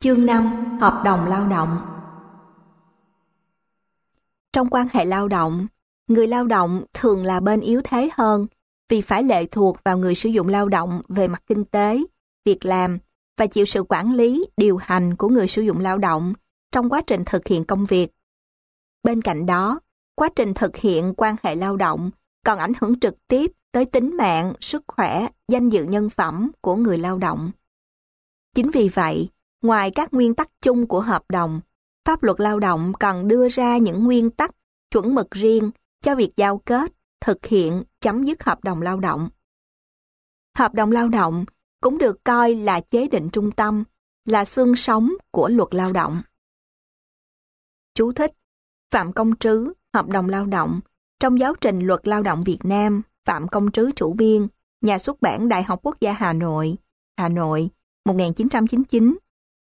Chương 5. Hợp đồng lao động. Trong quan hệ lao động, người lao động thường là bên yếu thế hơn vì phải lệ thuộc vào người sử dụng lao động về mặt kinh tế, việc làm và chịu sự quản lý, điều hành của người sử dụng lao động trong quá trình thực hiện công việc. Bên cạnh đó, quá trình thực hiện quan hệ lao động còn ảnh hưởng trực tiếp tới tính mạng, sức khỏe, danh dự nhân phẩm của người lao động. Chính vì vậy, ngoài các nguyên tắc chung của hợp đồng, pháp luật lao động còn đưa ra những nguyên tắc, chuẩn mực riêng cho việc giao kết, thực hiện, chấm dứt hợp đồng lao động. Hợp đồng lao động cũng được coi là chế định trung tâm, là xương sống của luật lao động. Chú thích: Phạm Công Trứ, Hợp đồng lao động, trong giáo trình Luật Lao động Việt Nam, Phạm Công Trứ chủ biên, Nhà xuất bản Đại học Quốc gia Hà Nội, 1999.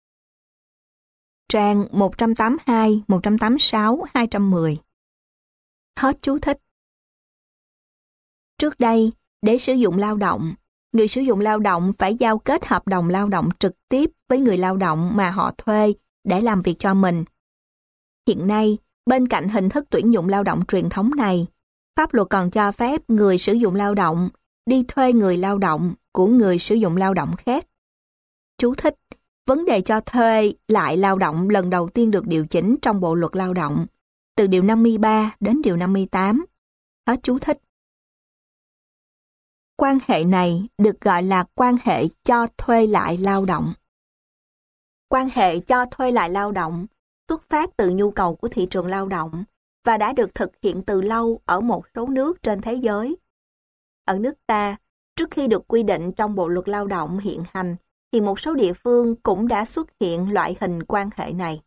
Trang 182, 186, 210. Hết chú thích. Trước đây, để sử dụng lao động, người sử dụng lao động phải giao kết hợp đồng lao động trực tiếp với người lao động mà họ thuê để làm việc cho mình. Hiện nay, bên cạnh hình thức tuyển dụng lao động truyền thống này, pháp luật còn cho phép người sử dụng lao động đi thuê người lao động của người sử dụng lao động khác. Chú thích: Vấn đề cho thuê lại lao động lần đầu tiên được điều chỉnh trong Bộ Luật Lao động, từ Điều 53 đến Điều 58. Hết chú thích. Quan hệ này được gọi là quan hệ cho thuê lại lao động. Quan hệ cho thuê lại lao động xuất phát từ nhu cầu của thị trường lao động và đã được thực hiện từ lâu ở một số nước trên thế giới. Ở nước ta, trước khi được quy định trong Bộ Luật Lao động hiện hành, thì một số địa phương cũng đã xuất hiện loại hình quan hệ này.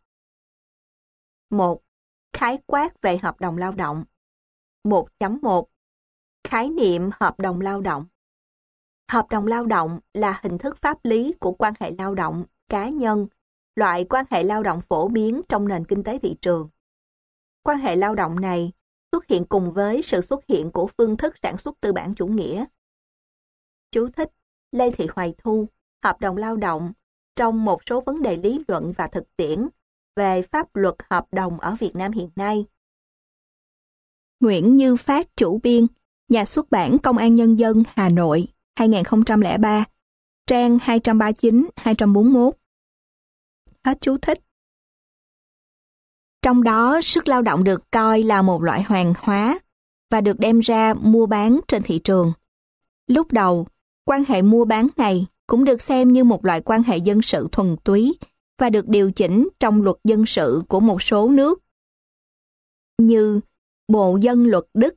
1. Khái quát về hợp đồng lao động. 1.1. Khái niệm hợp đồng lao động. Hợp đồng lao động là hình thức pháp lý của quan hệ lao động cá nhân, loại quan hệ lao động phổ biến trong nền kinh tế thị trường. Quan hệ lao động này xuất hiện cùng với sự xuất hiện của phương thức sản xuất tư bản chủ nghĩa. Chú thích: Lê Thị Hoài Thu, Hợp đồng lao động, trong một số vấn đề lý luận và thực tiễn về pháp luật hợp đồng ở Việt Nam hiện nay. Nguyễn Như Phát chủ biên, Nhà xuất bản Công an Nhân dân Hà Nội, 2003, trang 239-241. Hết chú thích. Trong đó, sức lao động được coi là một loại hàng hóa và được đem ra mua bán trên thị trường. Lúc đầu, quan hệ mua bán này cũng được xem như một loại quan hệ dân sự thuần túy và được điều chỉnh trong luật dân sự của một số nước như Bộ Dân luật Đức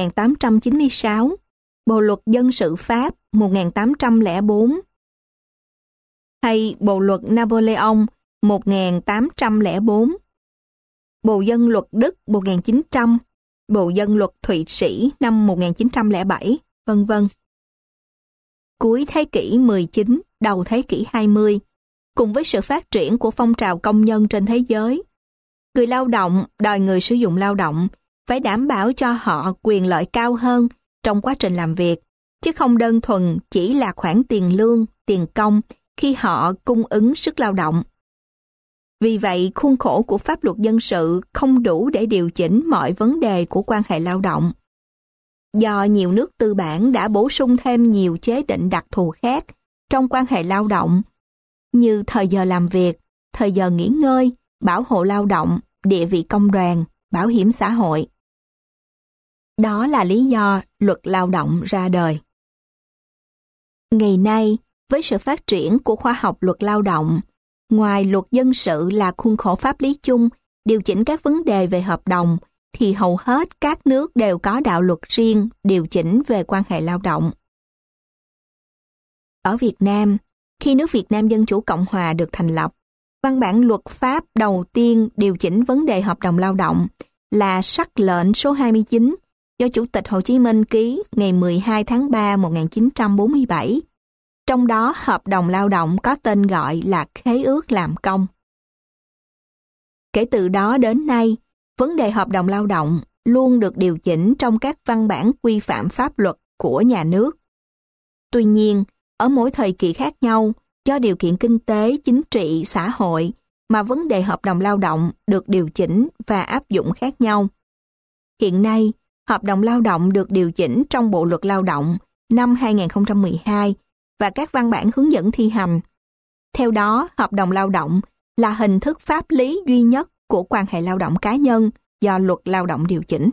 1896, Bộ Luật Dân sự Pháp 1804 hay Bộ Luật Napoleon 1804, Bộ Dân luật Đức 1900, Bộ Dân luật Thụy Sĩ năm 1907, vân vân. Cuối thế kỷ 19, đầu thế kỷ 20, cùng với sự phát triển của phong trào công nhân trên thế giới, người lao động đòi người sử dụng lao động phải đảm bảo cho họ quyền lợi cao hơn trong quá trình làm việc, chứ không đơn thuần chỉ là khoản tiền lương, tiền công khi họ cung ứng sức lao động. Vì vậy, khuôn khổ của pháp luật dân sự không đủ để điều chỉnh mọi vấn đề của quan hệ lao động. Do nhiều nước tư bản đã bổ sung thêm nhiều chế định đặc thù khác trong quan hệ lao động, như thời giờ làm việc, thời giờ nghỉ ngơi, bảo hộ lao động, địa vị công đoàn, bảo hiểm xã hội. Đó là lý do luật lao động ra đời. Ngày nay, với sự phát triển của khoa học luật lao động, ngoài luật dân sự là khuôn khổ pháp lý chung điều chỉnh các vấn đề về hợp đồng, thì hầu hết các nước đều có đạo luật riêng điều chỉnh về quan hệ lao động. Ở Việt Nam, khi nước Việt Nam Dân Chủ Cộng Hòa được thành lập, văn bản luật pháp đầu tiên điều chỉnh vấn đề hợp đồng lao động là sắc lệnh số 29 do Chủ tịch Hồ Chí Minh ký ngày 12 tháng 3 1947. Trong đó, hợp đồng lao động có tên gọi là khế ước làm công. Kể từ đó đến nay, vấn đề hợp đồng lao động luôn được điều chỉnh trong các văn bản quy phạm pháp luật của nhà nước. Tuy nhiên, ở mỗi thời kỳ khác nhau, do điều kiện kinh tế, chính trị, xã hội mà vấn đề hợp đồng lao động được điều chỉnh và áp dụng khác nhau. Hiện nay, hợp đồng lao động được điều chỉnh trong Bộ Luật Lao động năm 2012 và các văn bản hướng dẫn thi hành. Theo đó, hợp đồng lao động là hình thức pháp lý duy nhất của quan hệ lao động cá nhân do Luật Lao động điều chỉnh.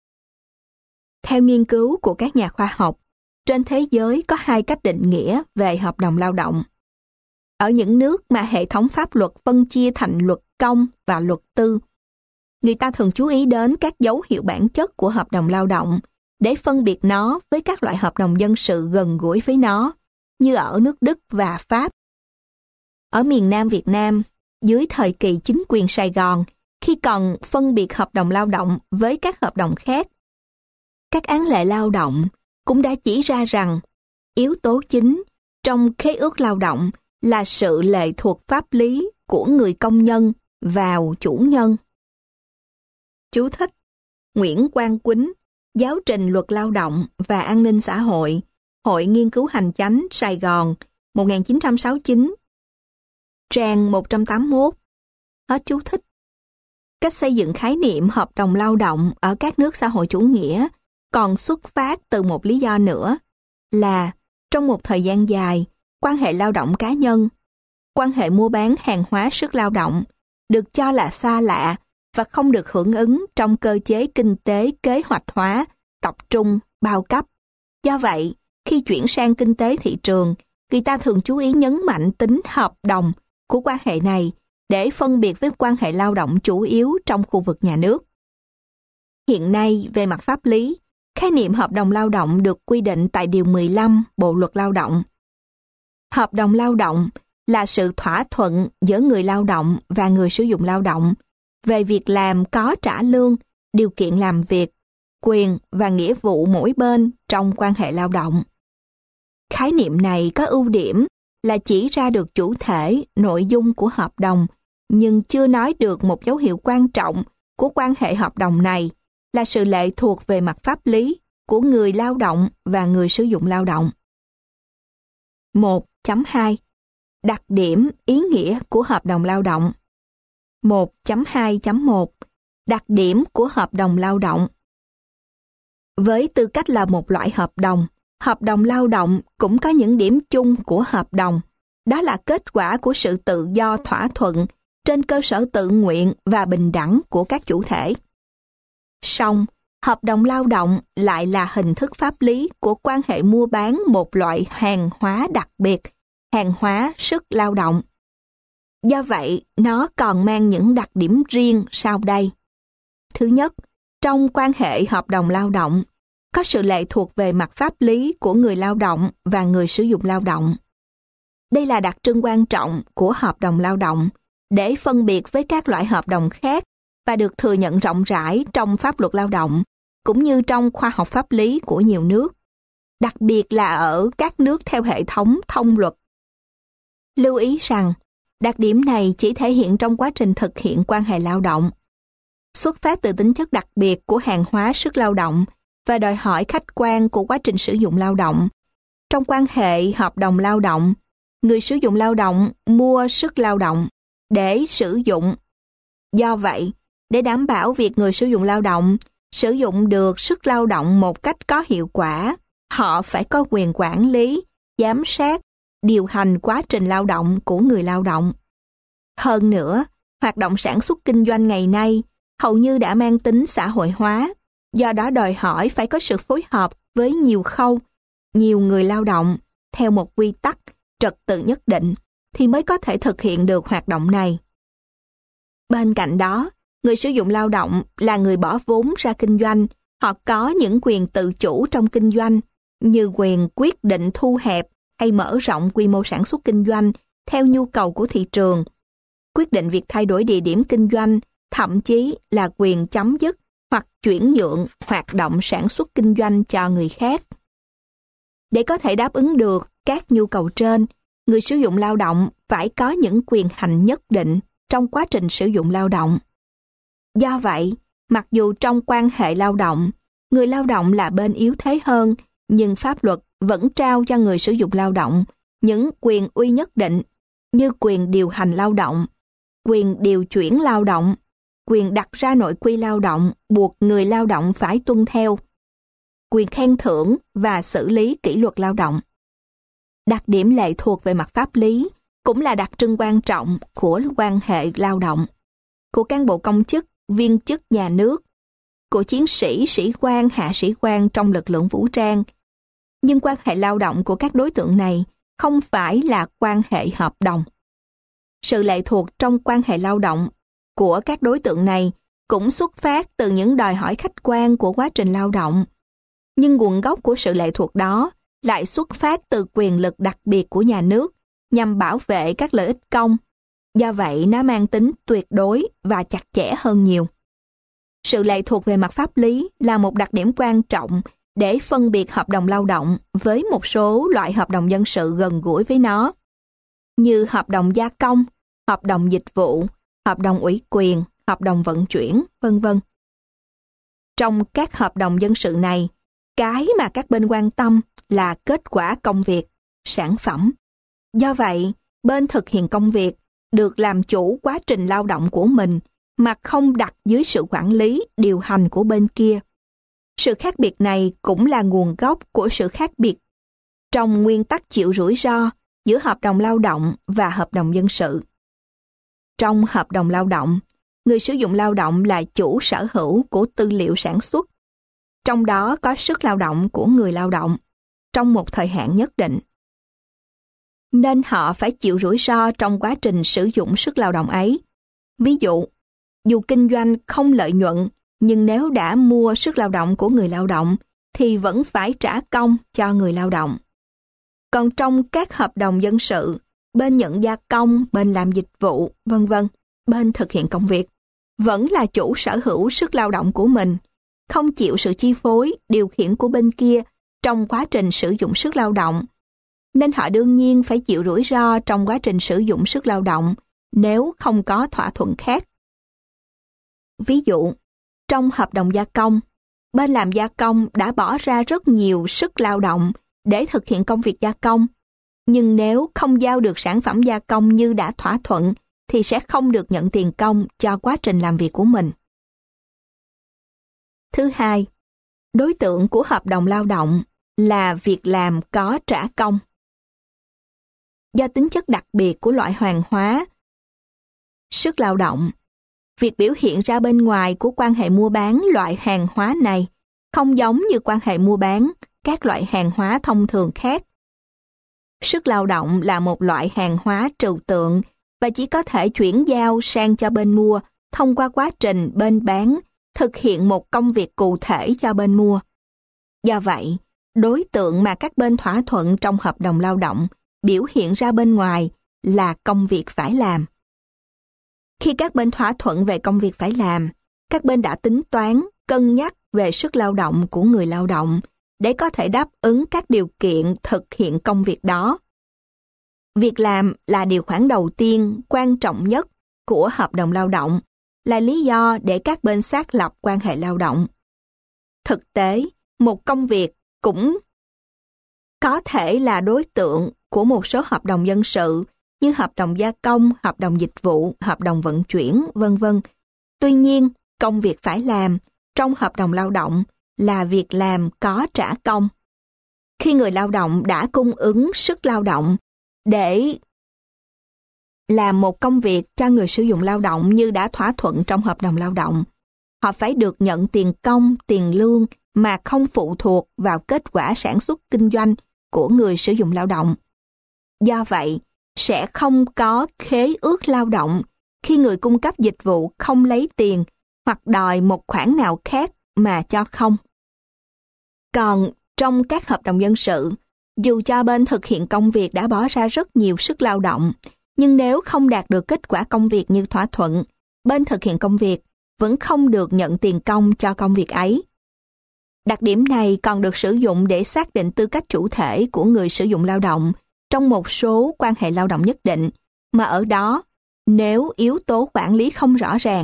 Theo nghiên cứu của các nhà khoa học, trên thế giới có hai cách định nghĩa về hợp đồng lao động. Ở những nước mà hệ thống pháp luật phân chia thành luật công và luật tư, người ta thường chú ý đến các dấu hiệu bản chất của hợp đồng lao động để phân biệt nó với các loại hợp đồng dân sự gần gũi với nó, như ở nước Đức và Pháp. Ở miền Nam Việt Nam, dưới thời kỳ chính quyền Sài Gòn, khi còn phân biệt hợp đồng lao động với các hợp đồng khác, các án lệ lao động cũng đã chỉ ra rằng yếu tố chính trong khế ước lao động là sự lệ thuộc pháp lý của người công nhân vào chủ nhân. Chú thích: Nguyễn Quang Quýnh, Giáo trình Luật Lao động và An ninh xã hội, Hội Nghiên cứu Hành chánh Sài Gòn, 1969, trang 181. Hết chú thích. Cách xây dựng khái niệm hợp đồng lao động ở các nước xã hội chủ nghĩa còn xuất phát từ một lý do nữa là trong một thời gian dài, quan hệ lao động cá nhân, quan hệ mua bán hàng hóa sức lao động được cho là xa lạ và không được hưởng ứng trong cơ chế kinh tế kế hoạch hóa, tập trung, bao cấp. Do vậy, khi chuyển sang kinh tế thị trường, người ta thường chú ý nhấn mạnh tính hợp đồng của quan hệ này để phân biệt với quan hệ lao động chủ yếu trong khu vực nhà nước. Hiện nay, về mặt pháp lý, khái niệm hợp đồng lao động được quy định tại Điều 15 Bộ Luật Lao động. Hợp đồng lao động là sự thỏa thuận giữa người lao động và người sử dụng lao động về việc làm có trả lương, điều kiện làm việc, quyền và nghĩa vụ mỗi bên trong quan hệ lao động. Khái niệm này có ưu điểm là chỉ ra được chủ thể, nội dung của hợp đồng, nhưng chưa nói được một dấu hiệu quan trọng của quan hệ hợp đồng này là sự lệ thuộc về mặt pháp lý của người lao động và người sử dụng lao động. 1.2 Đặc điểm, ý nghĩa của hợp đồng lao động. 1.2.1 Đặc điểm của hợp đồng lao động. Với tư cách là một loại hợp đồng lao động cũng có những điểm chung của hợp đồng. Đó là kết quả của sự tự do thỏa thuận trên cơ sở tự nguyện và bình đẳng của các chủ thể. Song, hợp đồng lao động lại là hình thức pháp lý của quan hệ mua bán một loại hàng hóa đặc biệt, hàng hóa sức lao động. Do vậy, nó còn mang những đặc điểm riêng sau đây. Thứ nhất, trong quan hệ hợp đồng lao động, có sự lệ thuộc về mặt pháp lý của người lao động và người sử dụng lao động. Đây là đặc trưng quan trọng của hợp đồng lao động để phân biệt với các loại hợp đồng khác và được thừa nhận rộng rãi trong pháp luật lao động, cũng như trong khoa học pháp lý của nhiều nước, đặc biệt là ở các nước theo hệ thống thông luật. Lưu ý rằng, đặc điểm này chỉ thể hiện trong quá trình thực hiện quan hệ lao động. Xuất phát từ tính chất đặc biệt của hàng hóa sức lao động và đòi hỏi khách quan của quá trình sử dụng lao động. Trong quan hệ hợp đồng lao động, người sử dụng lao động mua sức lao động để sử dụng. Do vậy, để đảm bảo việc người sử dụng lao động sử dụng được sức lao động một cách có hiệu quả, họ phải có quyền quản lý, giám sát, điều hành quá trình lao động của người lao động. Hơn nữa, hoạt động sản xuất kinh doanh ngày nay hầu như đã mang tính xã hội hóa, do đó đòi hỏi phải có sự phối hợp với nhiều khâu, nhiều người lao động, theo một quy tắc, trật tự nhất định, thì mới có thể thực hiện được hoạt động này. Bên cạnh đó, người sử dụng lao động là người bỏ vốn ra kinh doanh, họ có những quyền tự chủ trong kinh doanh, như quyền quyết định thu hẹp hay mở rộng quy mô sản xuất kinh doanh theo nhu cầu của thị trường, quyết định việc thay đổi địa điểm kinh doanh, thậm chí là quyền chấm dứt hoặc chuyển nhượng hoạt động sản xuất kinh doanh cho người khác. Để có thể đáp ứng được các nhu cầu trên, người sử dụng lao động phải có những quyền hành nhất định trong quá trình sử dụng lao động. Do vậy, mặc dù trong quan hệ lao động, người lao động là bên yếu thế hơn, nhưng pháp luật vẫn trao cho người sử dụng lao động những quyền uy nhất định như quyền điều hành lao động, quyền điều chuyển lao động, quyền đặt ra nội quy lao động buộc người lao động phải tuân theo, quyền khen thưởng và xử lý kỷ luật lao động. Đặc điểm lệ thuộc về mặt pháp lý cũng là đặc trưng quan trọng của quan hệ lao động, của cán bộ công chức, viên chức nhà nước, của chiến sĩ, sĩ quan, hạ sĩ quan trong lực lượng vũ trang. Nhưng quan hệ lao động của các đối tượng này không phải là quan hệ hợp đồng. Sự lệ thuộc trong quan hệ lao động của các đối tượng này cũng xuất phát từ những đòi hỏi khách quan của quá trình lao động. Nhưng nguồn gốc của sự lệ thuộc đó lại xuất phát từ quyền lực đặc biệt của nhà nước nhằm bảo vệ các lợi ích công. Do vậy, nó mang tính tuyệt đối và chặt chẽ hơn nhiều. Sự lệ thuộc về mặt pháp lý là một đặc điểm quan trọng để phân biệt hợp đồng lao động với một số loại hợp đồng dân sự gần gũi với nó, như hợp đồng gia công, hợp đồng dịch vụ, hợp đồng ủy quyền, hợp đồng vận chuyển, v.v. Trong các hợp đồng dân sự này, cái mà các bên quan tâm là kết quả công việc, sản phẩm. Do vậy, bên thực hiện công việc được làm chủ quá trình lao động của mình mà không đặt dưới sự quản lý, điều hành của bên kia. Sự khác biệt này cũng là nguồn gốc của sự khác biệt trong nguyên tắc chịu rủi ro giữa hợp đồng lao động và hợp đồng dân sự. Trong hợp đồng lao động, người sử dụng lao động là chủ sở hữu của tư liệu sản xuất, trong đó có sức lao động của người lao động, trong một thời hạn nhất định. Nên họ phải chịu rủi ro trong quá trình sử dụng sức lao động ấy. Ví dụ, dù kinh doanh không lợi nhuận, nhưng nếu đã mua sức lao động của người lao động, thì vẫn phải trả công cho người lao động. Còn trong các hợp đồng dân sự, bên nhận gia công, bên làm dịch vụ, v.v., bên thực hiện công việc, vẫn là chủ sở hữu sức lao động của mình, không chịu sự chi phối, điều khiển của bên kia trong quá trình sử dụng sức lao động, nên họ đương nhiên phải chịu rủi ro trong quá trình sử dụng sức lao động nếu không có thỏa thuận khác. Ví dụ, trong hợp đồng gia công, bên làm gia công đã bỏ ra rất nhiều sức lao động để thực hiện công việc gia công, nhưng nếu không giao được sản phẩm gia công như đã thỏa thuận thì sẽ không được nhận tiền công cho quá trình làm việc của mình. Thứ hai, đối tượng của hợp đồng lao động là việc làm có trả công. Do tính chất đặc biệt của loại hàng hóa, sức lao động, việc biểu hiện ra bên ngoài của quan hệ mua bán loại hàng hóa này không giống như quan hệ mua bán các loại hàng hóa thông thường khác. Sức lao động là một loại hàng hóa trừu tượng và chỉ có thể chuyển giao sang cho bên mua thông qua quá trình bên bán thực hiện một công việc cụ thể cho bên mua. Do vậy, đối tượng mà các bên thỏa thuận trong hợp đồng lao động biểu hiện ra bên ngoài là công việc phải làm. Khi các bên thỏa thuận về công việc phải làm, các bên đã tính toán, cân nhắc về sức lao động của người lao động để có thể đáp ứng các điều kiện thực hiện công việc đó. Việc làm là điều khoản đầu tiên, quan trọng nhất của hợp đồng lao động, là lý do để các bên xác lập quan hệ lao động. Thực tế, một công việc cũng có thể là đối tượng của một số hợp đồng dân sự như hợp đồng gia công, hợp đồng dịch vụ, hợp đồng vận chuyển, v.v. Tuy nhiên, công việc phải làm trong hợp đồng lao động là việc làm có trả công. Khi người lao động đã cung ứng sức lao động để làm một công việc cho người sử dụng lao động như đã thỏa thuận trong hợp đồng lao động, họ phải được nhận tiền công, tiền lương mà không phụ thuộc vào kết quả sản xuất kinh doanh của người sử dụng lao động. Do vậy, sẽ không có khế ước lao động khi người cung cấp dịch vụ không lấy tiền hoặc đòi một khoản nào khác mà cho không. Còn trong các hợp đồng dân sự, dù cho bên thực hiện công việc đã bỏ ra rất nhiều sức lao động, nhưng nếu không đạt được kết quả công việc như thỏa thuận, bên thực hiện công việc vẫn không được nhận tiền công cho công việc ấy. Đặc điểm này còn được sử dụng để xác định tư cách chủ thể của người sử dụng lao động trong một số quan hệ lao động nhất định, mà ở đó, nếu yếu tố quản lý không rõ ràng.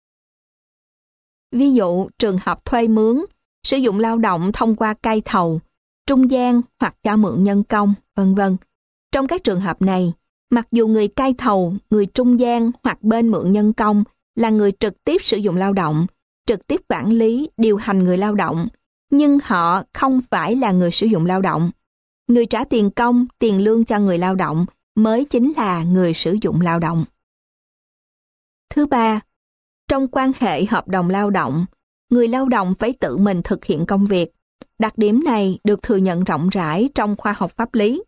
Ví dụ, trường hợp thuê mướn, sử dụng lao động thông qua cai thầu, trung gian hoặc cho mượn nhân công, v.v. Trong các trường hợp này, mặc dù người cai thầu, người trung gian hoặc bên mượn nhân công là người trực tiếp sử dụng lao động, trực tiếp quản lý, điều hành người lao động, nhưng họ không phải là người sử dụng lao động. Người trả tiền công, tiền lương cho người lao động mới chính là người sử dụng lao động. Thứ ba, trong quan hệ hợp đồng lao động, người lao động phải tự mình thực hiện công việc. Đặc điểm này được thừa nhận rộng rãi trong khoa học pháp lý.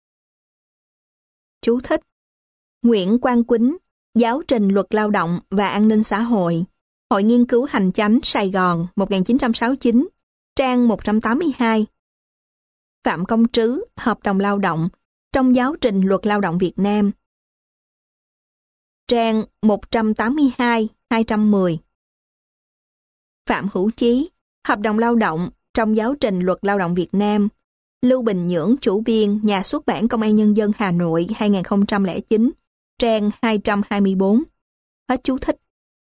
Chú thích: Nguyễn Quang Quýnh, Giáo trình Luật Lao động và An ninh xã hội, Hội Nghiên cứu Hành chánh Sài Gòn 1969, trang 182. Phạm Công Trứ, Hợp đồng lao động, trong Giáo trình Luật Lao động Việt Nam, trang 182-210. Phạm Hữu Chí, Hợp đồng lao động, trong Giáo trình Luật Lao động Việt Nam, Lưu Bình Nhưỡng, chủ biên, Nhà xuất bản Công an Nhân dân Hà Nội 2009, trang 224. Hết chú thích.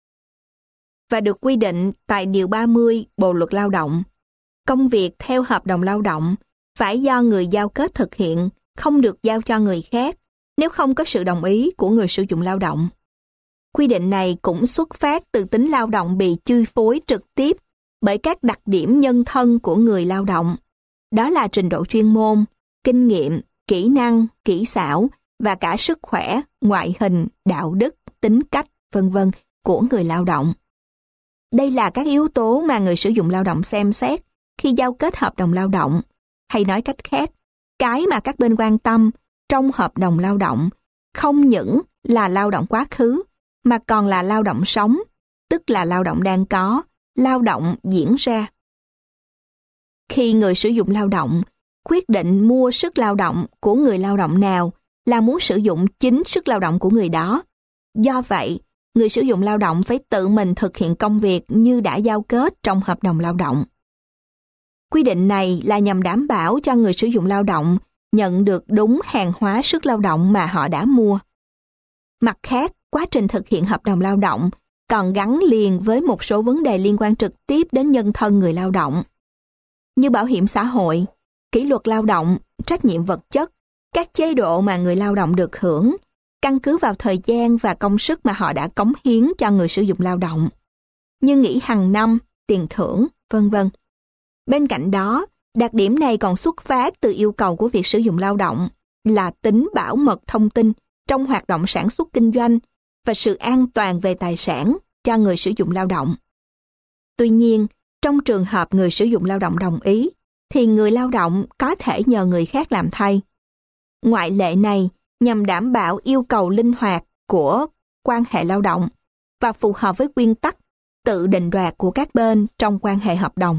Và được quy định tại Điều 30 Bộ Luật Lao động. Công việc theo hợp đồng lao động phải do người giao kết thực hiện, không được giao cho người khác, nếu không có sự đồng ý của người sử dụng lao động. Quy định này cũng xuất phát từ tính lao động bị chi phối trực tiếp bởi các đặc điểm nhân thân của người lao động. Đó là trình độ chuyên môn, kinh nghiệm, kỹ năng, kỹ xảo và cả sức khỏe, ngoại hình, đạo đức, tính cách, v.v. của người lao động. Đây là các yếu tố mà người sử dụng lao động xem xét khi giao kết hợp đồng lao động, hay nói cách khác, cái mà các bên quan tâm trong hợp đồng lao động không những là lao động quá khứ, mà còn là lao động sống, tức là lao động đang có, lao động diễn ra. Khi người sử dụng lao động quyết định mua sức lao động của người lao động nào là muốn sử dụng chính sức lao động của người đó. Do vậy, người sử dụng lao động phải tự mình thực hiện công việc như đã giao kết trong hợp đồng lao động. Quy định này là nhằm đảm bảo cho người sử dụng lao động nhận được đúng hàng hóa sức lao động mà họ đã mua. Mặt khác, quá trình thực hiện hợp đồng lao động còn gắn liền với một số vấn đề liên quan trực tiếp đến nhân thân người lao động, như bảo hiểm xã hội, kỷ luật lao động, trách nhiệm vật chất, các chế độ mà người lao động được hưởng, căn cứ vào thời gian và công sức mà họ đã cống hiến cho người sử dụng lao động, như nghỉ hàng năm, tiền thưởng, v.v. Bên cạnh đó, đặc điểm này còn xuất phát từ yêu cầu của việc sử dụng lao động là tính bảo mật thông tin trong hoạt động sản xuất kinh doanh và sự an toàn về tài sản cho người sử dụng lao động. Tuy nhiên, trong trường hợp người sử dụng lao động đồng ý, thì người lao động có thể nhờ người khác làm thay. Ngoại lệ này nhằm đảm bảo yêu cầu linh hoạt của quan hệ lao động và phù hợp với nguyên tắc tự định đoạt của các bên trong quan hệ hợp đồng.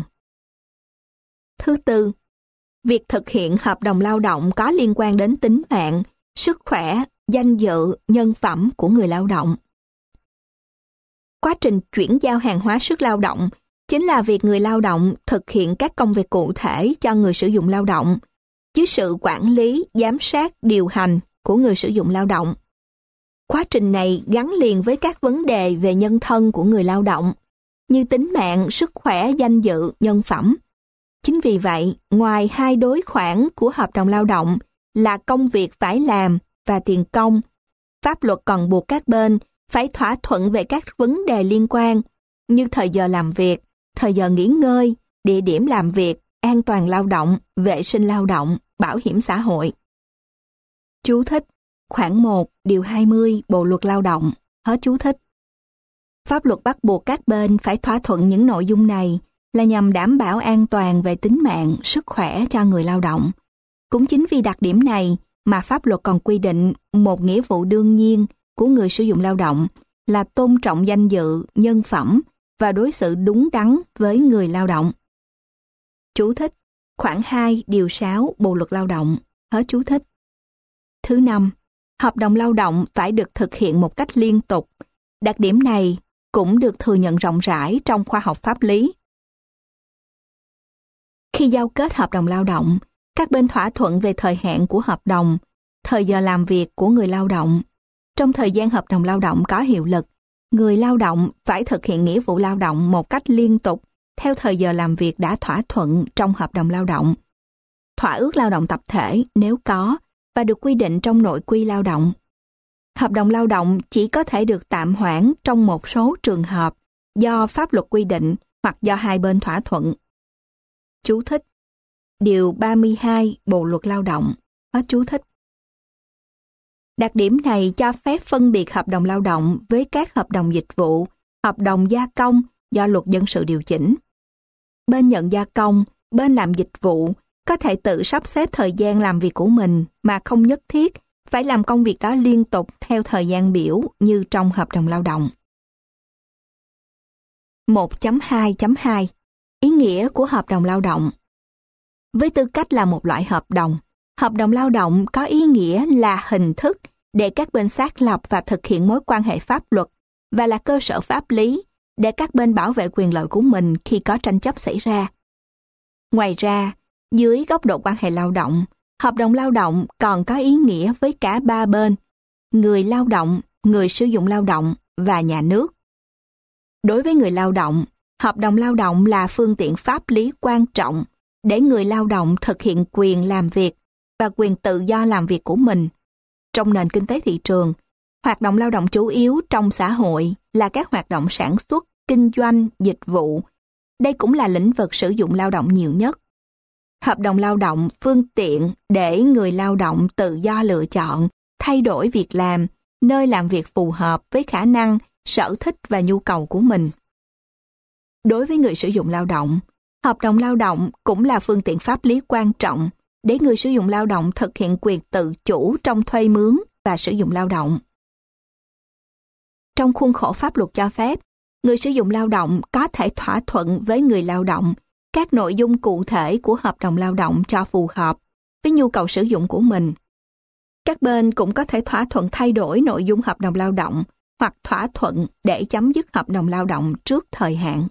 Thứ tư, việc thực hiện hợp đồng lao động có liên quan đến tính mạng, sức khỏe, danh dự, nhân phẩm của người lao động. Quá trình chuyển giao hàng hóa sức lao động chính là việc người lao động thực hiện các công việc cụ thể cho người sử dụng lao động, dưới sự quản lý, giám sát, điều hành của người sử dụng lao động. Quá trình này gắn liền với các vấn đề về nhân thân của người lao động, như tính mạng, sức khỏe, danh dự, nhân phẩm. Chính vì vậy, ngoài hai đối khoản của hợp đồng lao động là công việc phải làm và tiền công, pháp luật còn buộc các bên phải thỏa thuận về các vấn đề liên quan như thời giờ làm việc, thời giờ nghỉ ngơi, địa điểm làm việc, an toàn lao động, vệ sinh lao động, bảo hiểm xã hội. Chú thích: Khoản 1, điều 20 Bộ Luật Lao động. Hết chú thích. Pháp luật bắt buộc các bên phải thỏa thuận những nội dung này là nhằm đảm bảo an toàn về tính mạng, sức khỏe cho người lao động. Cũng chính vì đặc điểm này mà pháp luật còn quy định một nghĩa vụ đương nhiên của người sử dụng lao động là tôn trọng danh dự, nhân phẩm và đối xử đúng đắn với người lao động. Chú thích: Khoản 2, điều 6 Bộ Luật Lao động. Hết chú thích. Thứ năm, hợp đồng lao động phải được thực hiện một cách liên tục. Đặc điểm này cũng được thừa nhận rộng rãi trong khoa học pháp lý. Khi giao kết hợp đồng lao động, các bên thỏa thuận về thời hạn của hợp đồng, thời giờ làm việc của người lao động. Trong thời gian hợp đồng lao động có hiệu lực, người lao động phải thực hiện nghĩa vụ lao động một cách liên tục theo thời giờ làm việc đã thỏa thuận trong hợp đồng lao động. Thỏa ước lao động tập thể nếu có, và được quy định trong nội quy lao động. Hợp đồng lao động chỉ có thể được tạm hoãn trong một số trường hợp do pháp luật quy định hoặc do hai bên thỏa thuận. Chú thích: Điều 32 Bộ luật lao động. Hết chú thích. Đặc điểm này cho phép phân biệt hợp đồng lao động với các hợp đồng dịch vụ, hợp đồng gia công do luật dân sự điều chỉnh. Bên nhận gia công, bên làm dịch vụ có thể tự sắp xếp thời gian làm việc của mình mà không nhất thiết phải làm công việc đó liên tục theo thời gian biểu như trong hợp đồng lao động. 1.2.2 Ý nghĩa của hợp đồng lao động. Với tư cách là một loại hợp đồng lao động có ý nghĩa là hình thức để các bên xác lập và thực hiện mối quan hệ pháp luật và là cơ sở pháp lý để các bên bảo vệ quyền lợi của mình khi có tranh chấp xảy ra. Ngoài ra, dưới góc độ quan hệ lao động, hợp đồng lao động còn có ý nghĩa với cả ba bên: người lao động, người sử dụng lao động và nhà nước. Đối với người lao động, hợp đồng lao động là phương tiện pháp lý quan trọng để người lao động thực hiện quyền làm việc và quyền tự do làm việc của mình. Trong nền kinh tế thị trường, hoạt động lao động chủ yếu trong xã hội là các hoạt động sản xuất, kinh doanh, dịch vụ. Đây cũng là lĩnh vực sử dụng lao động nhiều nhất. Hợp đồng lao động phương tiện để người lao động tự do lựa chọn, thay đổi việc làm, nơi làm việc phù hợp với khả năng, sở thích và nhu cầu của mình. Đối với người sử dụng lao động, hợp đồng lao động cũng là phương tiện pháp lý quan trọng để người sử dụng lao động thực hiện quyền tự chủ trong thuê mướn và sử dụng lao động. Trong khuôn khổ pháp luật cho phép, người sử dụng lao động có thể thỏa thuận với người lao động các nội dung cụ thể của hợp đồng lao động cho phù hợp với nhu cầu sử dụng của mình. Các bên cũng có thể thỏa thuận thay đổi nội dung hợp đồng lao động hoặc thỏa thuận để chấm dứt hợp đồng lao động trước thời hạn.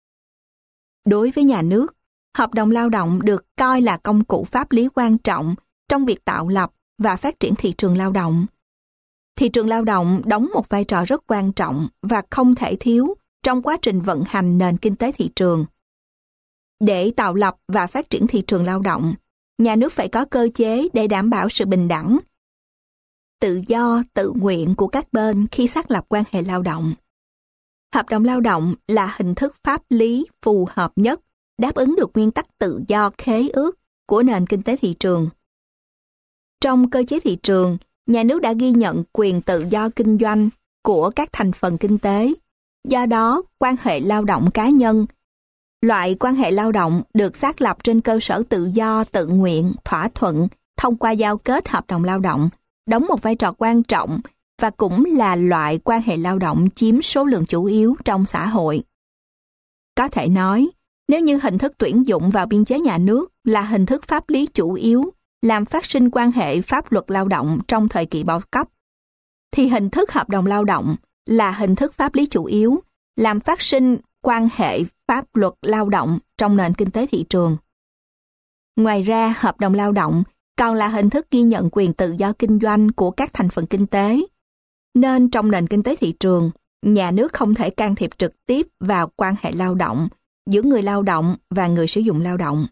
Đối với nhà nước, hợp đồng lao động được coi là công cụ pháp lý quan trọng trong việc tạo lập và phát triển thị trường lao động. Thị trường lao động đóng một vai trò rất quan trọng và không thể thiếu trong quá trình vận hành nền kinh tế thị trường. Để tạo lập và phát triển thị trường lao động, nhà nước phải có cơ chế để đảm bảo sự bình đẳng, tự do, tự nguyện của các bên khi xác lập quan hệ lao động. Hợp đồng lao động là hình thức pháp lý phù hợp nhất, đáp ứng được nguyên tắc tự do khế ước của nền kinh tế thị trường. Trong cơ chế thị trường, nhà nước đã ghi nhận quyền tự do kinh doanh của các thành phần kinh tế. Do đó, quan hệ lao động cá nhân, loại quan hệ lao động được xác lập trên cơ sở tự do, tự nguyện, thỏa thuận thông qua giao kết hợp đồng lao động, đóng một vai trò quan trọng và cũng là loại quan hệ lao động chiếm số lượng chủ yếu trong xã hội. Có thể nói, nếu như hình thức tuyển dụng vào biên chế nhà nước là hình thức pháp lý chủ yếu làm phát sinh quan hệ pháp luật lao động trong thời kỳ bao cấp, thì hình thức hợp đồng lao động là hình thức pháp lý chủ yếu làm phát sinh quan hệ pháp luật lao động trong nền kinh tế thị trường. Ngoài ra, hợp đồng lao động còn là hình thức ghi nhận quyền tự do kinh doanh của các thành phần kinh tế, nên trong nền kinh tế thị trường, nhà nước không thể can thiệp trực tiếp vào quan hệ lao động giữa người lao động và người sử dụng lao động.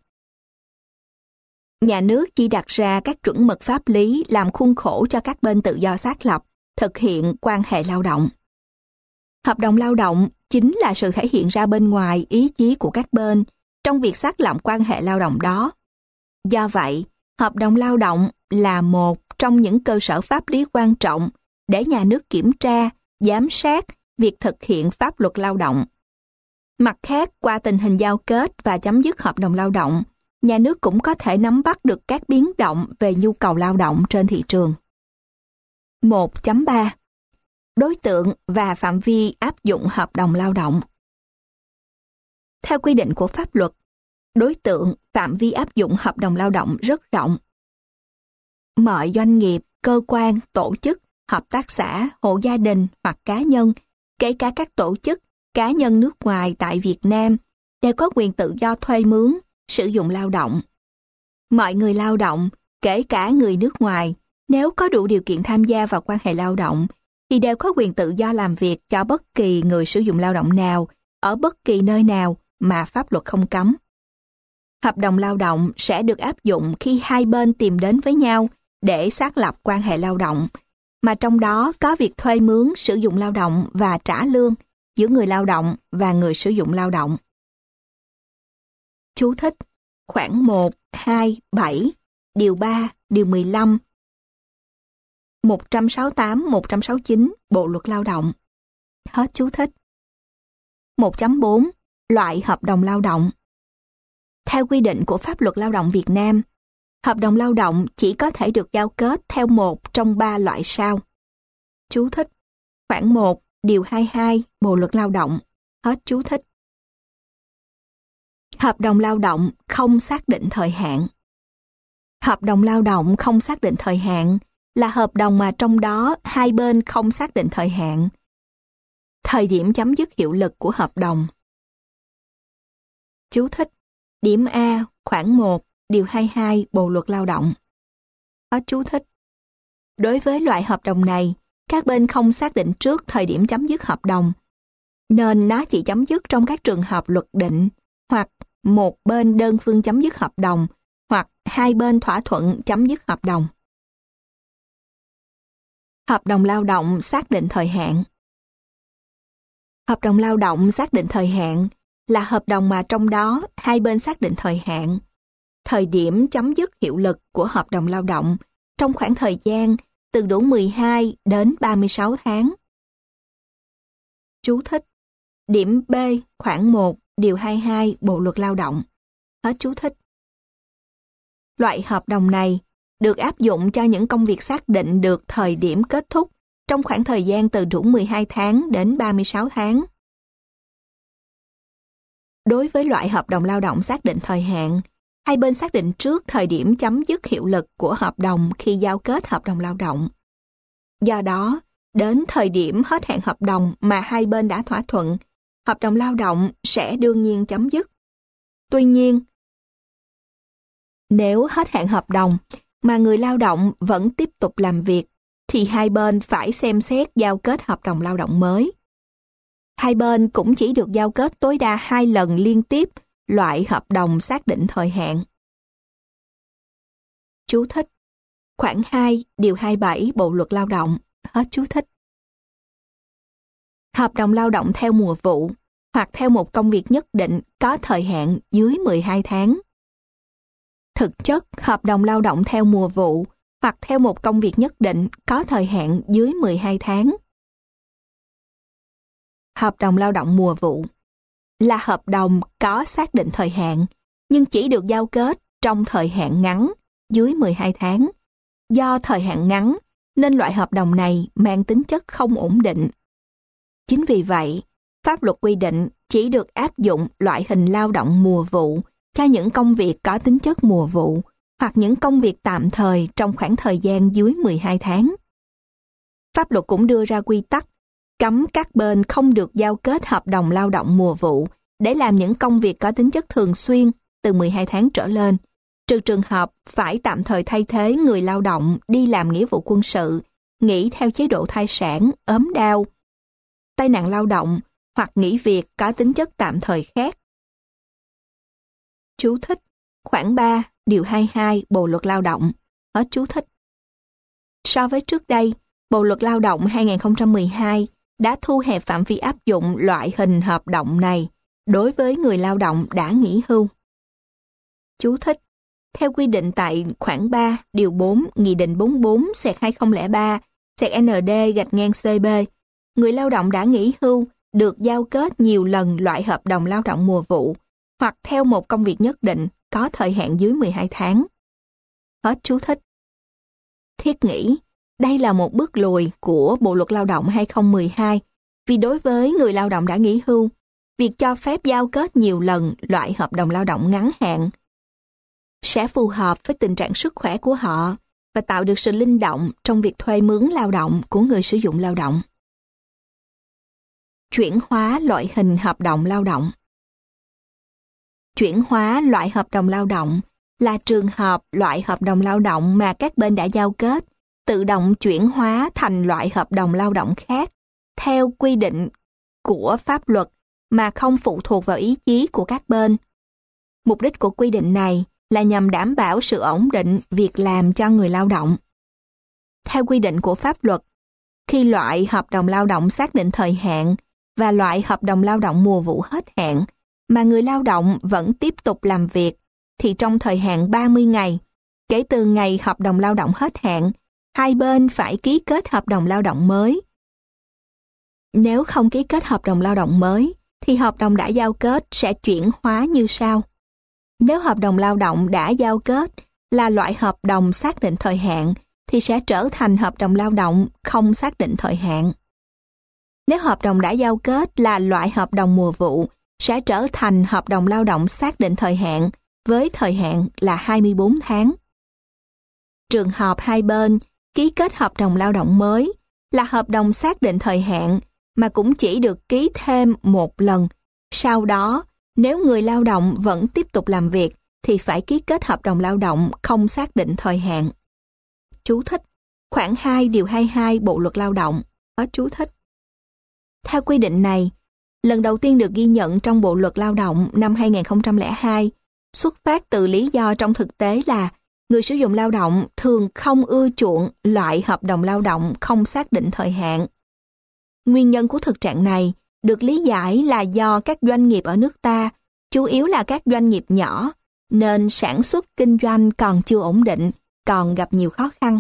Nhà nước chỉ đặt ra các chuẩn mực pháp lý làm khuôn khổ cho các bên tự do xác lập, thực hiện quan hệ lao động. Hợp đồng lao động chính là sự thể hiện ra bên ngoài ý chí của các bên trong việc xác lập quan hệ lao động đó. Do vậy, hợp đồng lao động là một trong những cơ sở pháp lý quan trọng để nhà nước kiểm tra, giám sát việc thực hiện pháp luật lao động. Mặt khác, qua tình hình giao kết và chấm dứt hợp đồng lao động, nhà nước cũng có thể nắm bắt được các biến động về nhu cầu lao động trên thị trường. 1.3 Đối tượng và phạm vi áp dụng hợp đồng lao động. Theo quy định của pháp luật, đối tượng, phạm vi áp dụng hợp đồng lao động rất rộng. Mọi doanh nghiệp, cơ quan, tổ chức, hợp tác xã, hộ gia đình hoặc cá nhân, kể cả các tổ chức, cá nhân nước ngoài tại Việt Nam, đều có quyền tự do thuê mướn, sử dụng lao động. Mọi người lao động, kể cả người nước ngoài, nếu có đủ điều kiện tham gia vào quan hệ lao động, thì đều có quyền tự do làm việc cho bất kỳ người sử dụng lao động nào, ở bất kỳ nơi nào mà pháp luật không cấm. Hợp đồng lao động sẽ được áp dụng khi hai bên tìm đến với nhau để xác lập quan hệ lao động, mà trong đó có việc thuê mướn, sử dụng lao động và trả lương giữa người lao động và người sử dụng lao động. Chú thích: khoản 1, 2, 7, điều 3, điều 15, 168, 169 Bộ luật lao động. Hết chú thích. 1.4. Loại hợp đồng lao động. Theo quy định của pháp luật lao động Việt Nam, hợp đồng lao động chỉ có thể được giao kết theo một trong 3 loại sau. Chú thích: khoản 1, điều 22 Bộ luật lao động. Hết chú thích. Hợp đồng lao động không xác định thời hạn. Hợp đồng lao động không xác định thời hạn là hợp đồng mà trong đó hai bên không xác định thời hạn, thời điểm chấm dứt hiệu lực của hợp đồng. Chú thích: điểm A, khoản 1, điều 22 Bộ luật lao động. Hết chú thích. Đối với loại hợp đồng này, các bên không xác định trước thời điểm chấm dứt hợp đồng, nên nó chỉ chấm dứt trong các trường hợp luật định, hoặc một bên đơn phương chấm dứt hợp đồng, hoặc hai bên thỏa thuận chấm dứt hợp đồng. Hợp đồng lao động xác định thời hạn. Hợp đồng lao động xác định thời hạn là hợp đồng mà trong đó hai bên xác định thời hạn, thời điểm chấm dứt hiệu lực của hợp đồng lao động trong khoảng thời gian từ đủ 12 đến 36 tháng. Chú thích: điểm B, khoản 1, điều 22 Bộ luật lao động. Hết chú thích. Loại hợp đồng này được áp dụng cho những công việc xác định được thời điểm kết thúc trong khoảng thời gian từ đủ 12 tháng đến 36 tháng. Đối với loại hợp đồng lao động xác định thời hạn, hai bên xác định trước thời điểm chấm dứt hiệu lực của hợp đồng khi giao kết hợp đồng lao động. Do đó, đến thời điểm hết hạn hợp đồng mà hai bên đã thỏa thuận, hợp đồng lao động sẽ đương nhiên chấm dứt. Tuy nhiên, nếu hết hạn hợp đồng mà người lao động vẫn tiếp tục làm việc, thì hai bên phải xem xét giao kết hợp đồng lao động mới. Hai bên cũng chỉ được giao kết tối đa 2 lần liên tiếp loại hợp đồng xác định thời hạn. Chú thích: khoản 2, điều 27 Bộ luật lao động. Hết chú thích. Hợp đồng lao động theo mùa vụ hoặc theo một công việc nhất định có thời hạn dưới 12 tháng. Thực chất, hợp đồng lao động theo mùa vụ hoặc theo một công việc nhất định có thời hạn dưới 12 tháng. Hợp đồng lao động mùa vụ là hợp đồng có xác định thời hạn nhưng chỉ được giao kết trong thời hạn ngắn dưới 12 tháng. Do thời hạn ngắn nên loại hợp đồng này mang tính chất không ổn định. Chính vì vậy, pháp luật quy định chỉ được áp dụng loại hình lao động mùa vụ cho những công việc có tính chất mùa vụ hoặc những công việc tạm thời trong khoảng thời gian dưới 12 tháng. Pháp luật cũng đưa ra quy tắc cấm các bên không được giao kết hợp đồng lao động mùa vụ để làm những công việc có tính chất thường xuyên từ 12 tháng trở lên, trừ trường hợp phải tạm thời thay thế người lao động đi làm nghĩa vụ quân sự, nghỉ theo chế độ thai sản, ốm đau, tai nạn lao động hoặc nghỉ việc có tính chất tạm thời khác. Chú thích: khoản 3, điều 22 Bộ luật lao động. Hết chú thích. So với trước đây, Bộ luật lao động 2012 đã thu hẹp phạm vi áp dụng loại hình hợp đồng này đối với người lao động đã nghỉ hưu. Chú thích: theo quy định tại khoản 3, điều 4, Nghị định 44/2003/ND-CB, người lao động đã nghỉ hưu được giao kết nhiều lần loại hợp đồng lao động mùa vụ hoặc theo một công việc nhất định có thời hạn dưới 12 tháng. Hết chú thích. Thiết nghĩ, đây là một bước lùi của Bộ luật Lao động 2012 vì đối với người lao động đã nghỉ hưu, việc cho phép giao kết nhiều lần loại hợp đồng lao động ngắn hạn sẽ phù hợp với tình trạng sức khỏe của họ và tạo được sự linh động trong việc thuê mướn lao động của người sử dụng lao động. Chuyển hóa loại hình hợp đồng lao động. Chuyển hóa loại hợp đồng lao động là trường hợp loại hợp đồng lao động mà các bên đã giao kết tự động chuyển hóa thành loại hợp đồng lao động khác theo quy định của pháp luật mà không phụ thuộc vào ý chí của các bên. Mục đích của quy định này là nhằm đảm bảo sự ổn định việc làm cho người lao động. Theo quy định của pháp luật, khi loại hợp đồng lao động xác định thời hạn và loại hợp đồng lao động mùa vụ hết hạn mà người lao động vẫn tiếp tục làm việc, thì trong thời hạn 30 ngày, kể từ ngày hợp đồng lao động hết hạn, hai bên phải ký kết hợp đồng lao động mới. Nếu không ký kết hợp đồng lao động mới, thì hợp đồng đã giao kết sẽ chuyển hóa như sau. Nếu hợp đồng lao động đã giao kết là loại hợp đồng xác định thời hạn, thì sẽ trở thành hợp đồng lao động không xác định thời hạn. Nếu hợp đồng đã giao kết là loại hợp đồng mùa vụ, sẽ trở thành hợp đồng lao động xác định thời hạn với thời hạn là 24 tháng. Trường hợp hai bên ký kết hợp đồng lao động mới là hợp đồng xác định thời hạn mà cũng chỉ được ký thêm một lần. Sau đó, nếu người lao động vẫn tiếp tục làm việc thì phải ký kết hợp đồng lao động không xác định thời hạn. Chú thích: khoản 2 điều 22 Bộ luật Lao động. Hết chú thích. Theo quy định này, lần đầu tiên được ghi nhận trong Bộ luật Lao động năm 2002, xuất phát từ lý do trong thực tế là người sử dụng lao động thường không ưa chuộng loại hợp đồng lao động không xác định thời hạn. Nguyên nhân của thực trạng này được lý giải là do các doanh nghiệp ở nước ta, chủ yếu là các doanh nghiệp nhỏ, nên sản xuất kinh doanh còn chưa ổn định, còn gặp nhiều khó khăn.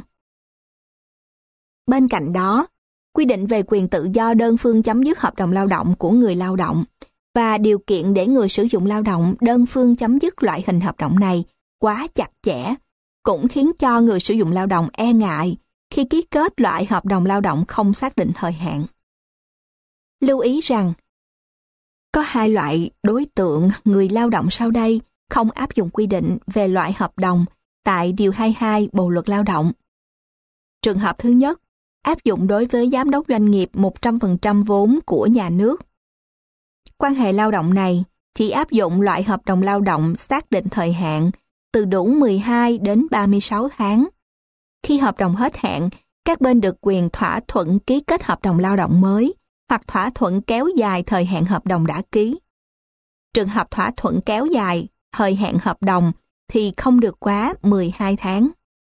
Bên cạnh đó, quy định về quyền tự do đơn phương chấm dứt hợp đồng lao động của người lao động và điều kiện để người sử dụng lao động đơn phương chấm dứt loại hình hợp đồng này quá chặt chẽ, cũng khiến cho người sử dụng lao động e ngại khi ký kết loại hợp đồng lao động không xác định thời hạn. Lưu ý rằng, có hai loại đối tượng người lao động sau đây không áp dụng quy định về loại hợp đồng tại Điều 22 Bộ luật Lao động. Trường hợp thứ nhất, áp dụng đối với giám đốc doanh nghiệp 100% vốn của nhà nước. Quan hệ lao động này chỉ áp dụng loại hợp đồng lao động xác định thời hạn từ đủ 12 đến 36 tháng. Khi hợp đồng hết hạn, các bên được quyền thỏa thuận ký kết hợp đồng lao động mới hoặc thỏa thuận kéo dài thời hạn hợp đồng đã ký. Trường hợp thỏa thuận kéo dài thời hạn hợp đồng thì không được quá 12 tháng.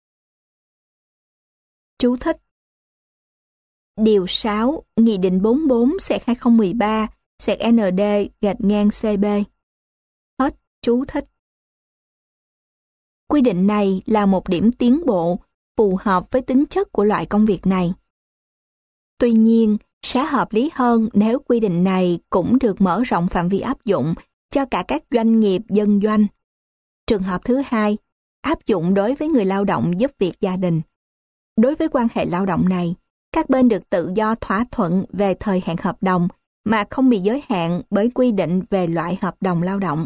Chú thích: Điều 6, Nghị định 44/2013/ND-CB. Hết chú thích. Quy định này là một điểm tiến bộ phù hợp với tính chất của loại công việc này. Tuy nhiên, sẽ hợp lý hơn nếu quy định này cũng được mở rộng phạm vi áp dụng cho cả các doanh nghiệp dân doanh. Trường hợp thứ hai, áp dụng đối với người lao động giúp việc gia đình. Đối với quan hệ lao động này, các bên được tự do thỏa thuận về thời hạn hợp đồng mà không bị giới hạn bởi quy định về loại hợp đồng lao động.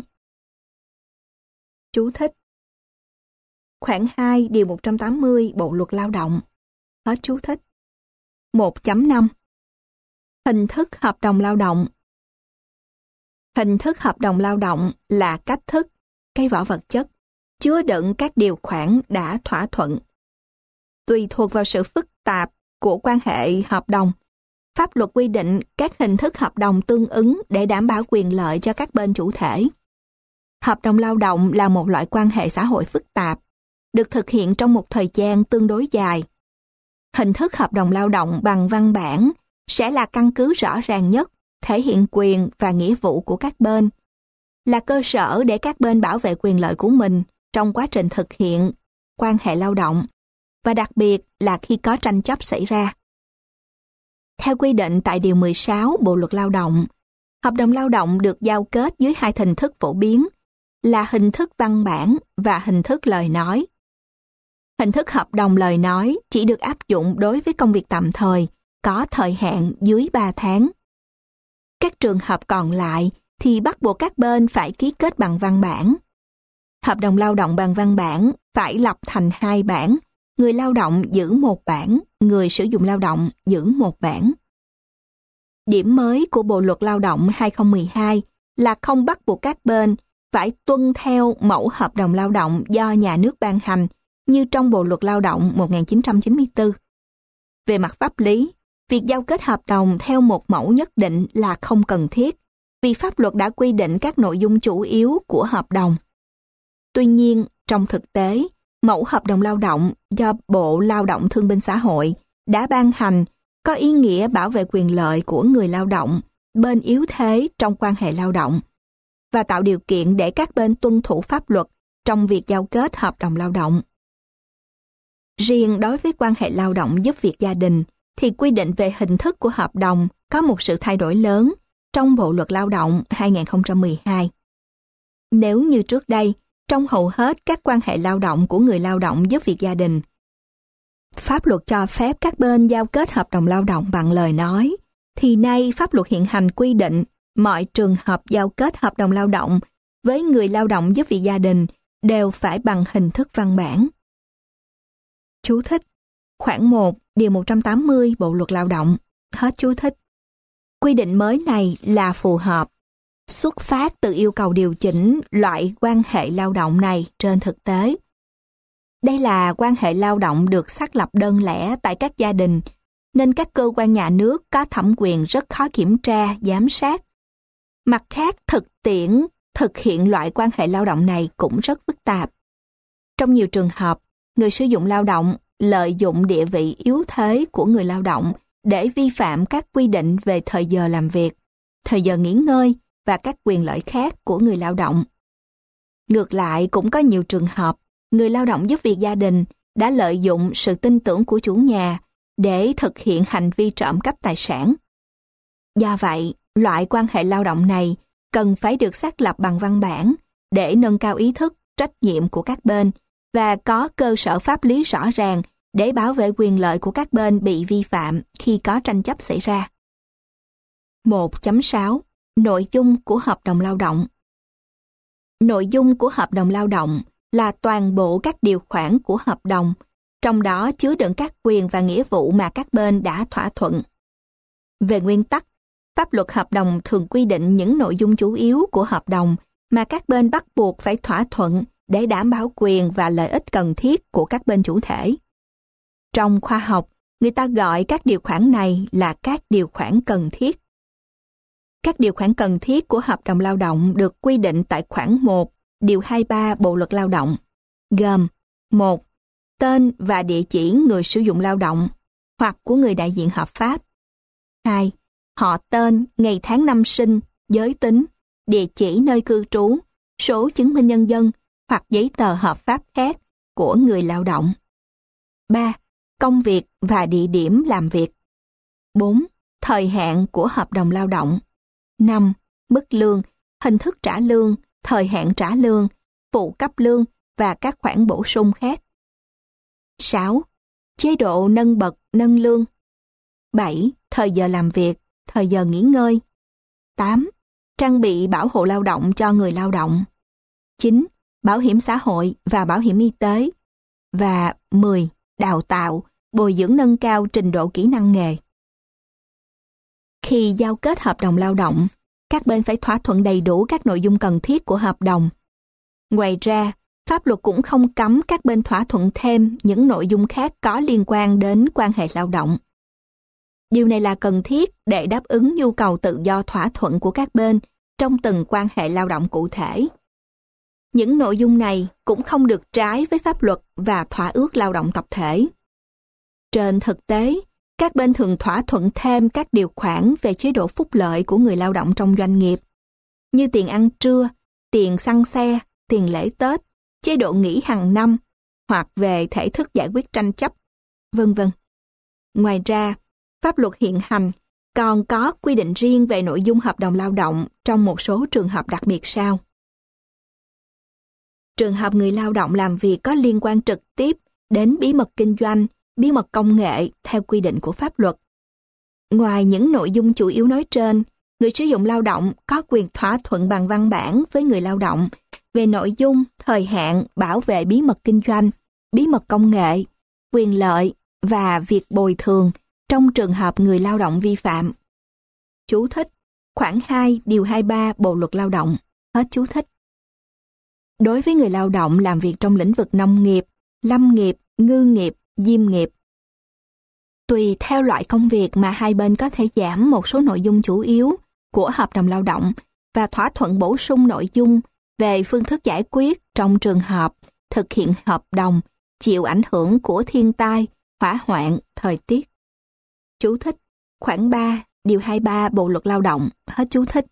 Chú thích: Khoản 2 điều 180 Bộ luật Lao động. Hết chú thích. 1.5 Hình thức hợp đồng lao động. Hình thức hợp đồng lao động là cách thức, cái vỏ vật chất, chứa đựng các điều khoản đã thỏa thuận. Tùy thuộc vào sự phức tạp của quan hệ hợp đồng, pháp luật quy định các hình thức hợp đồng tương ứng để đảm bảo quyền lợi cho các bên chủ thể. Hợp đồng lao động là một loại quan hệ xã hội phức tạp, được thực hiện trong một thời gian tương đối dài. Hình thức hợp đồng lao động bằng văn bản sẽ là căn cứ rõ ràng nhất, thể hiện quyền và nghĩa vụ của các bên, là cơ sở để các bên bảo vệ quyền lợi của mình trong quá trình thực hiện quan hệ lao động, và đặc biệt là khi có tranh chấp xảy ra. Theo quy định tại Điều 16 Bộ luật Lao động, hợp đồng lao động được giao kết dưới hai hình thức phổ biến là hình thức văn bản và hình thức lời nói. Hình thức hợp đồng lời nói chỉ được áp dụng đối với công việc tạm thời, có thời hạn dưới 3 tháng. Các trường hợp còn lại thì bắt buộc các bên phải ký kết bằng văn bản. Hợp đồng lao động bằng văn bản phải lập thành 2 bản, người lao động giữ 1 bản, người sử dụng lao động giữ 1 bản. Điểm mới của Bộ luật Lao động 2012 là không bắt buộc các bên phải tuân theo mẫu hợp đồng lao động do nhà nước ban hành như trong Bộ luật Lao động 1994. Về mặt pháp lý, việc giao kết hợp đồng theo một mẫu nhất định là không cần thiết, vì pháp luật đã quy định các nội dung chủ yếu của hợp đồng. Tuy nhiên, trong thực tế, Mẫu hợp đồng lao động do Bộ Lao động Thương binh Xã hội đã ban hành có ý nghĩa bảo vệ quyền lợi của người lao động, bên yếu thế trong quan hệ lao động và tạo điều kiện để các bên tuân thủ pháp luật trong việc giao kết hợp đồng lao động. Riêng đối với quan hệ lao động giúp việc gia đình thì quy định về hình thức của hợp đồng có một sự thay đổi lớn trong Bộ Luật Lao động 2012. Nếu như trước đây, trong hầu hết các quan hệ lao động của người lao động giúp việc gia đình, pháp luật cho phép các bên giao kết hợp đồng lao động bằng lời nói, thì nay pháp luật hiện hành quy định mọi trường hợp giao kết hợp đồng lao động với người lao động giúp việc gia đình đều phải bằng hình thức văn bản. Chú thích: Khoản 1, Điều 180 Bộ Luật Lao động. Hết chú thích. Quy định mới này là phù hợp, xuất phát từ yêu cầu điều chỉnh loại quan hệ lao động này trên thực tế. Đây là quan hệ lao động được xác lập đơn lẻ tại các gia đình, nên các cơ quan nhà nước có thẩm quyền rất khó kiểm tra, giám sát. Mặt khác, thực tiễn thực hiện loại quan hệ lao động này cũng rất phức tạp. Trong nhiều trường hợp, người sử dụng lao động lợi dụng địa vị yếu thế của người lao động để vi phạm các quy định về thời giờ làm việc, thời giờ nghỉ ngơi và các quyền lợi khác của người lao động. Ngược lại, cũng có nhiều trường hợp, người lao động giúp việc gia đình đã lợi dụng sự tin tưởng của chủ nhà để thực hiện hành vi trộm cắp tài sản. Do vậy, loại quan hệ lao động này cần phải được xác lập bằng văn bản để nâng cao ý thức, trách nhiệm của các bên và có cơ sở pháp lý rõ ràng để bảo vệ quyền lợi của các bên bị vi phạm khi có tranh chấp xảy ra. 1.6 Nội dung của hợp đồng lao động. Nội dung của hợp đồng lao động là toàn bộ các điều khoản của hợp đồng, trong đó chứa đựng các quyền và nghĩa vụ mà các bên đã thỏa thuận. Về nguyên tắc, pháp luật hợp đồng thường quy định những nội dung chủ yếu của hợp đồng mà các bên bắt buộc phải thỏa thuận để đảm bảo quyền và lợi ích cần thiết của các bên chủ thể. Trong khoa học, người ta gọi các điều khoản này là các điều khoản cần thiết. Các điều khoản cần thiết của hợp đồng lao động được quy định tại khoản 1, Điều 23 Bộ Luật Lao động, gồm 1. Tên và địa chỉ người sử dụng lao động hoặc của người đại diện hợp pháp. 2. Họ tên, ngày tháng năm sinh, giới tính, địa chỉ nơi cư trú, số chứng minh nhân dân hoặc giấy tờ hợp pháp khác của người lao động. 3. Công việc và địa điểm làm việc. 4. Thời hạn của hợp đồng lao động. 5. Mức lương, hình thức trả lương, thời hạn trả lương, phụ cấp lương và các khoản bổ sung khác. 6. Chế độ nâng bậc, nâng lương. 7. Thời giờ làm việc, thời giờ nghỉ ngơi. 8. Trang bị bảo hộ lao động cho người lao động. 9. Bảo hiểm xã hội và bảo hiểm y tế. Và 10. Đào tạo, bồi dưỡng nâng cao trình độ kỹ năng nghề. Khi giao kết hợp đồng lao động, các bên phải thỏa thuận đầy đủ các nội dung cần thiết của hợp đồng. Ngoài ra, pháp luật cũng không cấm các bên thỏa thuận thêm những nội dung khác có liên quan đến quan hệ lao động. Điều này là cần thiết để đáp ứng nhu cầu tự do thỏa thuận của các bên trong từng quan hệ lao động cụ thể. Những nội dung này cũng không được trái với pháp luật và thỏa ước lao động tập thể. Trên thực tế, các bên thường thỏa thuận thêm các điều khoản về chế độ phúc lợi của người lao động trong doanh nghiệp, như tiền ăn trưa, tiền xăng xe, tiền lễ Tết, chế độ nghỉ hàng năm, hoặc về thể thức giải quyết tranh chấp, vân vân. Ngoài ra, pháp luật hiện hành còn có quy định riêng về nội dung hợp đồng lao động trong một số trường hợp đặc biệt sau. Trường hợp người lao động làm việc có liên quan trực tiếp đến bí mật kinh doanh, bí mật công nghệ theo quy định của pháp luật. Ngoài những nội dung chủ yếu nói trên, người sử dụng lao động có quyền thỏa thuận bằng văn bản với người lao động về nội dung, thời hạn, bảo vệ bí mật kinh doanh, bí mật công nghệ, quyền lợi và việc bồi thường trong trường hợp người lao động vi phạm. Chú thích: Khoản 2, Điều 23 Bộ Luật Lao động. Hết chú thích. Đối với người lao động làm việc trong lĩnh vực nông nghiệp, lâm nghiệp, ngư nghiệp, diêm nghiệp, tùy theo loại công việc mà hai bên có thể giảm một số nội dung chủ yếu của hợp đồng lao động và thỏa thuận bổ sung nội dung về phương thức giải quyết trong trường hợp thực hiện hợp đồng chịu ảnh hưởng của thiên tai, hỏa hoạn, thời tiết. Chú thích: khoản 3, điều 23 Bộ luật Lao động. Hết chú thích.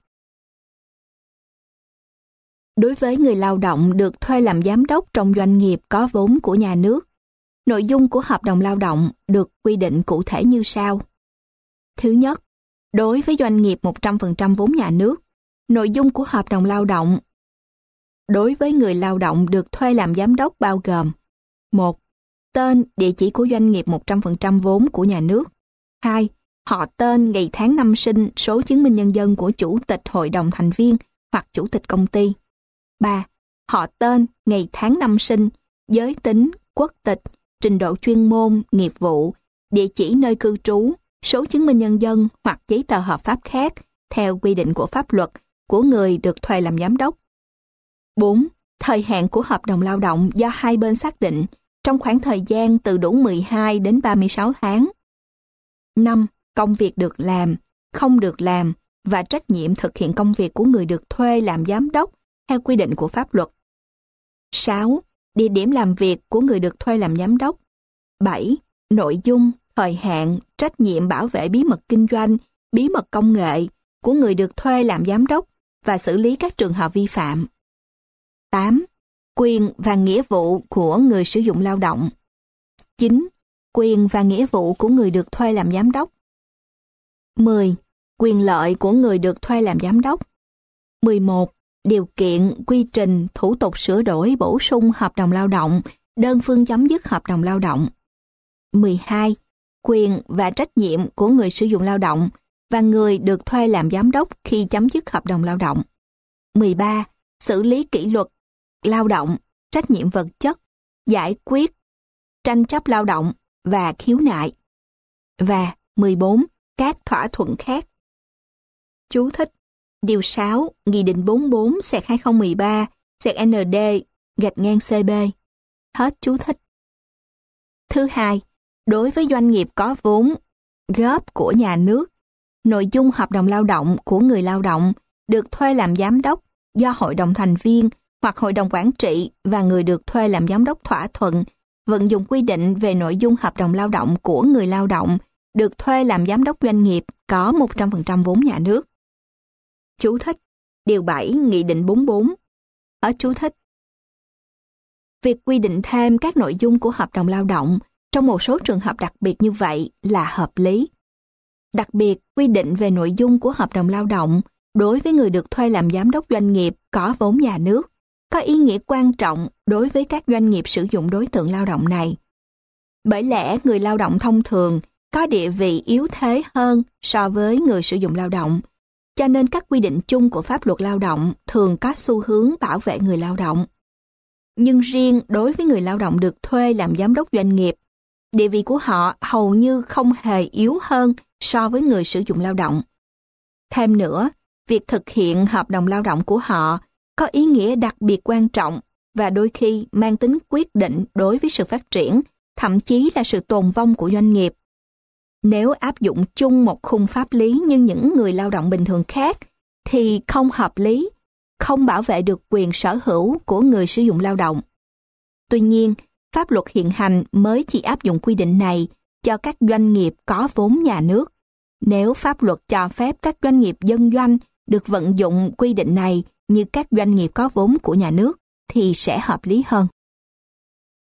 Đối với người lao động được thuê làm giám đốc trong doanh nghiệp có vốn của nhà nước, nội dung của hợp đồng lao động được quy định cụ thể như sau. Thứ nhất, đối với doanh nghiệp 100% vốn nhà nước, nội dung của hợp đồng lao động đối với người lao động được thuê làm giám đốc bao gồm: 1. Tên, địa chỉ của doanh nghiệp 100% vốn của nhà nước. 2. Họ tên, ngày tháng năm sinh, số chứng minh nhân dân của chủ tịch hội đồng thành viên hoặc chủ tịch công ty. 3. Họ tên, ngày tháng năm sinh, giới tính, quốc tịch, trình độ chuyên môn, nghiệp vụ, địa chỉ nơi cư trú, số chứng minh nhân dân hoặc giấy tờ hợp pháp khác theo quy định của pháp luật của người được thuê làm giám đốc. 4. Thời hạn của hợp đồng lao động do hai bên xác định trong khoảng thời gian từ đủ 12 đến 36 tháng. 5. Công việc được làm, không được làm và trách nhiệm thực hiện công việc của người được thuê làm giám đốc theo quy định của pháp luật. 6. Địa điểm làm việc của người được thuê làm giám đốc. 7. Nội dung, thời hạn, trách nhiệm bảo vệ bí mật kinh doanh, bí mật công nghệ của người được thuê làm giám đốc và xử lý các trường hợp vi phạm. 8. Quyền và nghĩa vụ của người sử dụng lao động. 9. Quyền và nghĩa vụ của người được thuê làm giám đốc. 10. Quyền lợi của người được thuê làm giám đốc. 11. Điều kiện, quy trình, thủ tục sửa đổi, bổ sung hợp đồng lao động, đơn phương chấm dứt hợp đồng lao động. 12. Quyền và trách nhiệm của người sử dụng lao động và người được thuê làm giám đốc khi chấm dứt hợp đồng lao động. 13. Xử lý kỷ luật lao động, trách nhiệm vật chất, giải quyết tranh chấp lao động và khiếu nại. Và 14. Các thỏa thuận khác. Chú thích: Điều 6, Nghị định 44/2013/ND-CB. Hết chú thích. Thứ hai, đối với doanh nghiệp có vốn góp của nhà nước, nội dung hợp đồng lao động của người lao động được thuê làm giám đốc do hội đồng thành viên hoặc hội đồng quản trị và người được thuê làm giám đốc thỏa thuận, vận dụng quy định về nội dung hợp đồng lao động của người lao động được thuê làm giám đốc doanh nghiệp có 100% vốn nhà nước. Chú thích: Điều 7 Nghị định 44. Ở chú thích. Việc quy định thêm các nội dung của hợp đồng lao động trong một số trường hợp đặc biệt như vậy là hợp lý. Đặc biệt, quy định về nội dung của hợp đồng lao động đối với người được thuê làm giám đốc doanh nghiệp có vốn nhà nước có ý nghĩa quan trọng đối với các doanh nghiệp sử dụng đối tượng lao động này. Bởi lẽ người lao động thông thường có địa vị yếu thế hơn so với người sử dụng lao động, cho nên các quy định chung của pháp luật lao động thường có xu hướng bảo vệ người lao động. Nhưng riêng đối với người lao động được thuê làm giám đốc doanh nghiệp, địa vị của họ hầu như không hề yếu hơn so với người sử dụng lao động. Thêm nữa, việc thực hiện hợp đồng lao động của họ có ý nghĩa đặc biệt quan trọng và đôi khi mang tính quyết định đối với sự phát triển, thậm chí là sự tồn vong của doanh nghiệp. Nếu áp dụng chung một khung pháp lý như những người lao động bình thường khác, thì không hợp lý, không bảo vệ được quyền sở hữu của người sử dụng lao động. Tuy nhiên, pháp luật hiện hành mới chỉ áp dụng quy định này cho các doanh nghiệp có vốn nhà nước. Nếu pháp luật cho phép các doanh nghiệp dân doanh được vận dụng quy định này như các doanh nghiệp có vốn của nhà nước, thì sẽ hợp lý hơn.